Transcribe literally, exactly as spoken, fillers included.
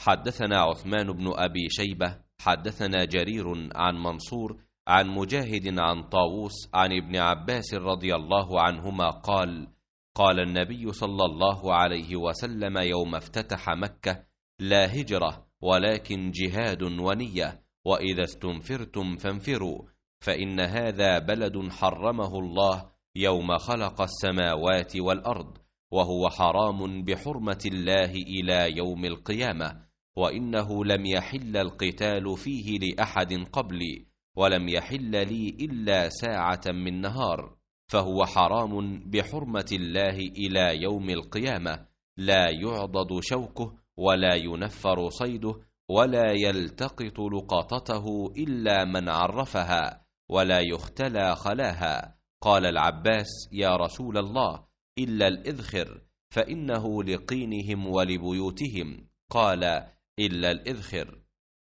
حدثنا عثمان بن أبي شيبة حدثنا جرير عن منصور عن مجاهد عن طاووس عن ابن عباس رضي الله عنهما قال: قال النبي صلى الله عليه وسلم يوم افتتح مكة: لا هجرة ولكن جهاد ونية، وإذا استنفرتم فانفروا، فإن هذا بلد حرمه الله يوم خلق السماوات والأرض، وهو حرام بحرمة الله إلى يوم القيامة، وإنه لم يحل القتال فيه لأحد قبلي، ولم يحل لي إلا ساعة من نهار، فهو حرام بحرمة الله إلى يوم القيامة، لا يعضد شوكه ولا ينفر صيده ولا يلتقط لقطته إلا من عرفها، ولا يختلى خلاها. قال العباس: يا رسول الله، إلا الإذخر، فإنه لقينهم ولبيوتهم. قال: إلا الإذخر.